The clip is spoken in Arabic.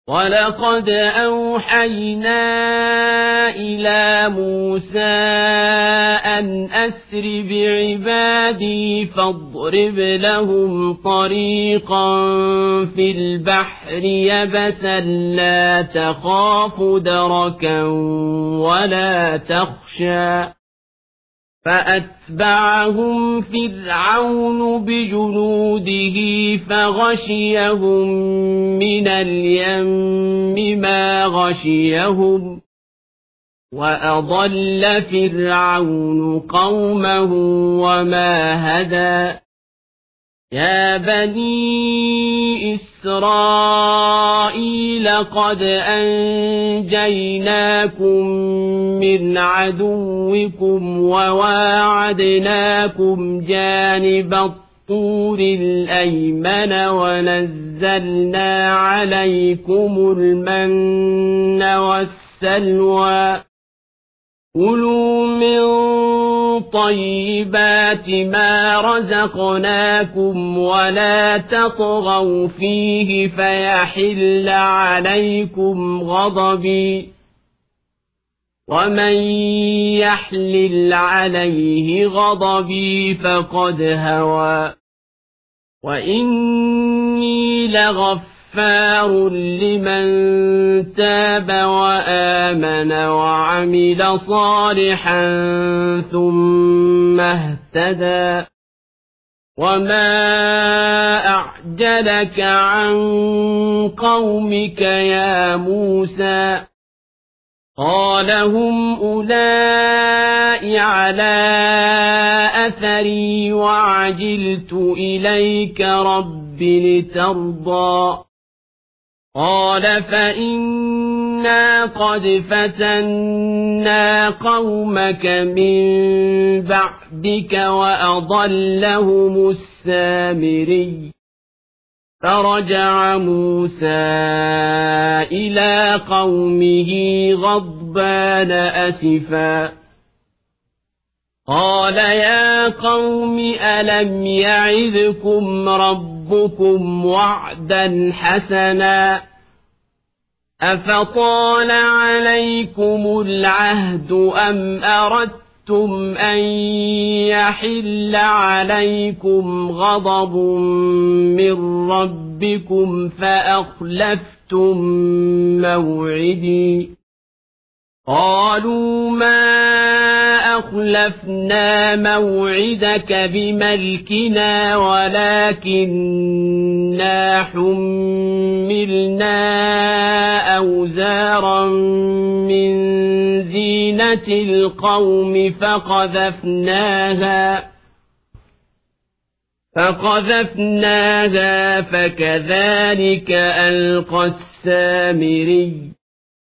وَلَقَدْ أَوْحَيْنَا إِلَى مُوسَىٰ أَنْ أَسْرِ بِعِبَادِي فَاضْرِبْ لَهُمْ طَرِيقًا فِي الْبَحْرِ يَبَسًا لَّا تَخَافُ دَرَكًا وَلَا تَخْشَىٰ فَأَتْبَعَهُمْ فِرْعَوْنُ بِجُنُودِهِ فَغَشِيَهُم مِّنَ الْيَمِّ مَا غَشِيَهُمْ وَأَضَلَّ فِرْعَوْنُ قَوْمَهُ وَمَا هَدَىٰ يَا بَنِي إِسْرَائِيلَ قَدْ أَنجَيْنَاكُم مِّنْ عَدُوِّكُمْ وَوَاعَدْنَاكُمْ جَانِبَ الطُّورِ الْأَيْمَنَ وَنَزَّلْنَا عَلَيْكُمُ الْمَنَّ وَالسَّلْوَىٰ كُلُوا مِن طَيِّبَاتِ مَا رَزَقْنَاكُمْ وَلَا تَطْغَوْا فِيهِ فَيَحِلَّ عَلَيْكُمْ غَضَبِي وَمَن يَحْلِلْ عَلَيْهِ غَضَبِي فَقَدْ هَوَىٰ وَإِنِّي لَغَفَّارٌ لِّمَن تَابَ وَآمَنَ وَعَمِلَ صَالِحًا ثُمَّ اهْتَدَىٰ وَمَا أَعْجَلَكَ عَن قَوْمِكَ يَا مُوسَىٰ قَالَ هُمْ أُولَاءِ عَلَىٰ أَثَرِي وَعَجِلْتُ إِلَيْكَ رَبِّ لِتَرْضَىٰ قَالَ فَإِنَّا قَدْ فَتَنَّا قَوْمَكَ مِن بَعْدِكَ وَأَضَلَّهُمُ السَّامِرِيُّ فَرَجَعَ مُوسَىٰ إِلَىٰ قَوْمِهِ غَضْبَانَ أَسِفًا قَالَ يَا قَوْمِ أَلَمْ يَعِدْكُمْ رَبُّكُمْ وَعْدًا حَسَنًا أَفَطَالَ عَلَيْكُمُ الْعَهْدُ أَمْ أَرَدتُّمْ أَن يَحِلَّ عَلَيْكُمْ غَضَبٌ مِّن رَّبِّكُمْ فَأَخْلَفْتُم مَّوْعِدِي قَالُوا مَا أَخْلَفْنَا مَوْعِدَكَ بِمَلْكِنَا وَلَٰكِنَّا حُمِّلْنَا أَوْزَارًا مِّن زِينَةِ الْقَوْمِ فَقَذَفْنَاهَا فَكَذَٰلِكَ أَلْقَى السَّامِرِيُّ